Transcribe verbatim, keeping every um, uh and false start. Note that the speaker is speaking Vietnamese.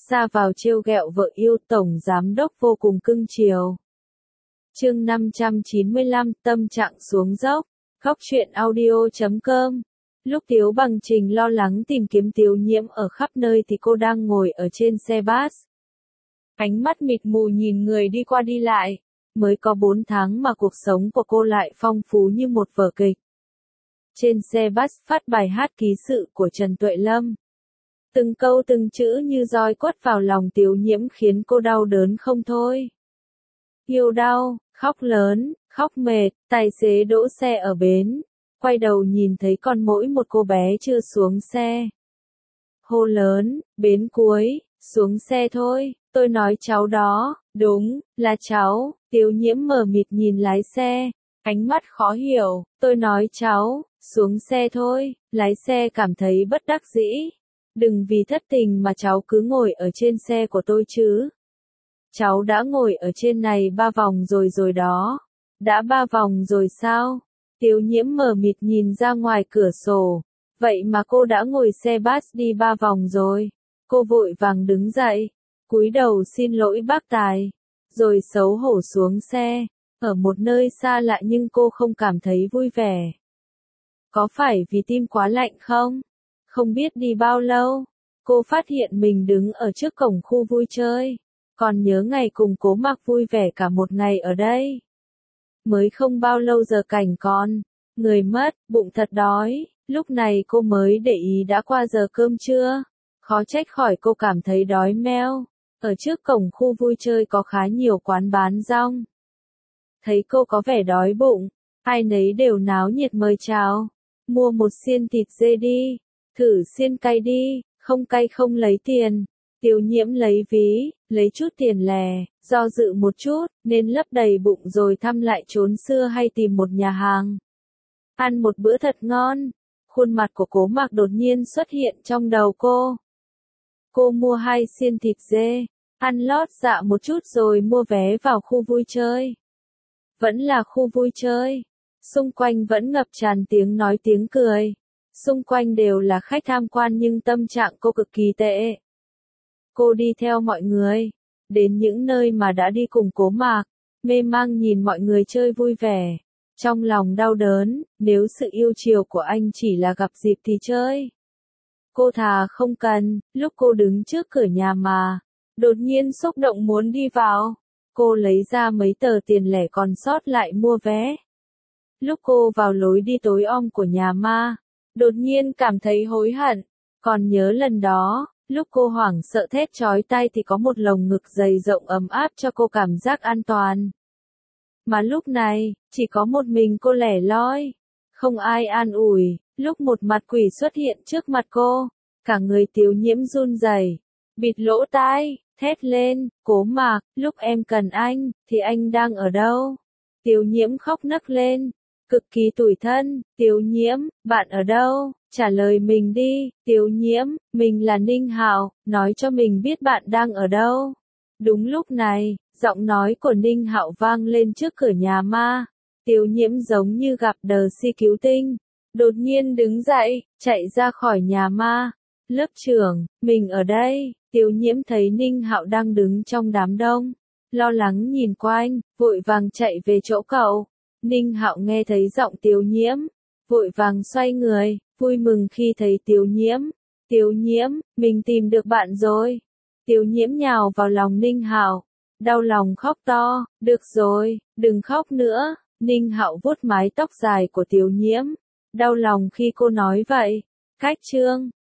ra vào trêu ghẹo vợ yêu, tổng giám đốc vô cùng cưng chiều. Chương năm trăm chín mươi lăm, tâm trạng xuống dốc. Góc truyện audio chấm com. Lúc Tiếu Bằng Trình lo lắng tìm kiếm Tiếu Nhiễm ở khắp nơi thì cô đang ngồi ở trên xe bus. Ánh mắt mịt mù nhìn người đi qua đi lại. Mới có bốn tháng mà cuộc sống của cô lại phong phú như một vở kịch. Trên xe bus phát bài hát ký sự của Trần Tuệ Lâm. Từng câu từng chữ như roi quất vào lòng Tiếu Nhiễm khiến cô đau đớn không thôi. Yêu đau, khóc lớn, khóc mệt, tài xế đỗ xe ở bến. Quay đầu nhìn thấy còn mỗi một cô bé chưa xuống xe. Hô lớn, bến cuối, xuống xe thôi, tôi nói cháu đó, đúng, là cháu. Tiếu Nhiễm mờ mịt nhìn lái xe, ánh mắt khó hiểu, tôi nói cháu, xuống xe thôi, lái xe cảm thấy bất đắc dĩ. Đừng vì thất tình mà cháu cứ ngồi ở trên xe của tôi chứ. Cháu đã ngồi ở trên này ba vòng rồi rồi đó. Đã ba vòng rồi sao? Tiếu Nhiễm mờ mịt nhìn ra ngoài cửa sổ. Vậy mà cô đã ngồi xe bus đi ba vòng rồi. Cô vội vàng đứng dậy, cúi đầu xin lỗi bác tài, rồi xấu hổ xuống xe. Ở một nơi xa lạ nhưng cô không cảm thấy vui vẻ. Có phải vì tim quá lạnh không? Không biết đi bao lâu, cô phát hiện mình đứng ở trước cổng khu vui chơi. Còn nhớ ngày cùng Cố Mạc vui vẻ cả một ngày ở đây. Mới không bao lâu giờ cảnh con, người mất, bụng thật đói, lúc này cô mới để ý đã qua giờ cơm trưa. Khó trách khỏi cô cảm thấy đói meo. Ở trước cổng khu vui chơi có khá nhiều quán bán rong. Thấy cô có vẻ đói bụng, ai nấy đều náo nhiệt mời chào. Mua một xiên thịt dê đi, thử xiên cay đi, không cay không lấy tiền. Tiếu Nhiễm lấy ví, lấy chút tiền lẻ, do dự một chút, nên lấp đầy bụng rồi thăm lại trốn xưa hay tìm một nhà hàng. Ăn một bữa thật ngon, khuôn mặt của Cố Mạc đột nhiên xuất hiện trong đầu cô. Cô mua hai xiên thịt dê, ăn lót dạ một chút rồi mua vé vào khu vui chơi. Vẫn là khu vui chơi, xung quanh vẫn ngập tràn tiếng nói tiếng cười. Xung quanh đều là khách tham quan nhưng tâm trạng cô cực kỳ tệ. Cô đi theo mọi người, đến những nơi mà đã đi cùng Cố Mạc, mê mang nhìn mọi người chơi vui vẻ. Trong lòng đau đớn, nếu sự yêu chiều của anh chỉ là gặp dịp thì chơi. Cô thà không cần, lúc cô đứng trước cửa nhà mà, đột nhiên xúc động muốn đi vào. Cô lấy ra mấy tờ tiền lẻ còn sót lại mua vé. Lúc cô vào lối đi tối om của nhà ma, đột nhiên cảm thấy hối hận. Còn nhớ lần đó, lúc cô hoảng sợ thét chói tai thì có một lồng ngực dày rộng ấm áp cho cô cảm giác an toàn. Mà lúc này, chỉ có một mình cô lẻ loi. Không ai an ủi, lúc một mặt quỷ xuất hiện trước mặt cô, cả người Tiếu Nhiễm run rẩy, bịt lỗ tai, thét lên, Cố Mạc, lúc em cần anh, thì anh đang ở đâu? Tiếu Nhiễm khóc nấc lên, cực kỳ tủi thân, Tiếu Nhiễm, bạn ở đâu? Trả lời mình đi, Tiếu Nhiễm, mình là Ninh Hạo, nói cho mình biết bạn đang ở đâu. Đúng lúc này, giọng nói của Ninh Hạo vang lên trước cửa nhà ma. Tiếu Nhiễm giống như gặp đờ si cứu tinh, đột nhiên đứng dậy, chạy ra khỏi nhà ma. Lớp trưởng, mình ở đây. Tiếu Nhiễm thấy Ninh Hạo đang đứng trong đám đông, lo lắng nhìn quanh, vội vàng chạy về chỗ cậu. Ninh Hạo nghe thấy giọng Tiếu Nhiễm, vội vàng xoay người, vui mừng khi thấy Tiếu Nhiễm. Tiếu Nhiễm, mình tìm được bạn rồi. Tiếu Nhiễm nhào vào lòng Ninh Hạo, đau lòng khóc to, được rồi, đừng khóc nữa. Ninh Hạo vuốt mái tóc dài của Tiếu Nhiễm, đau lòng khi cô nói vậy. Cách chương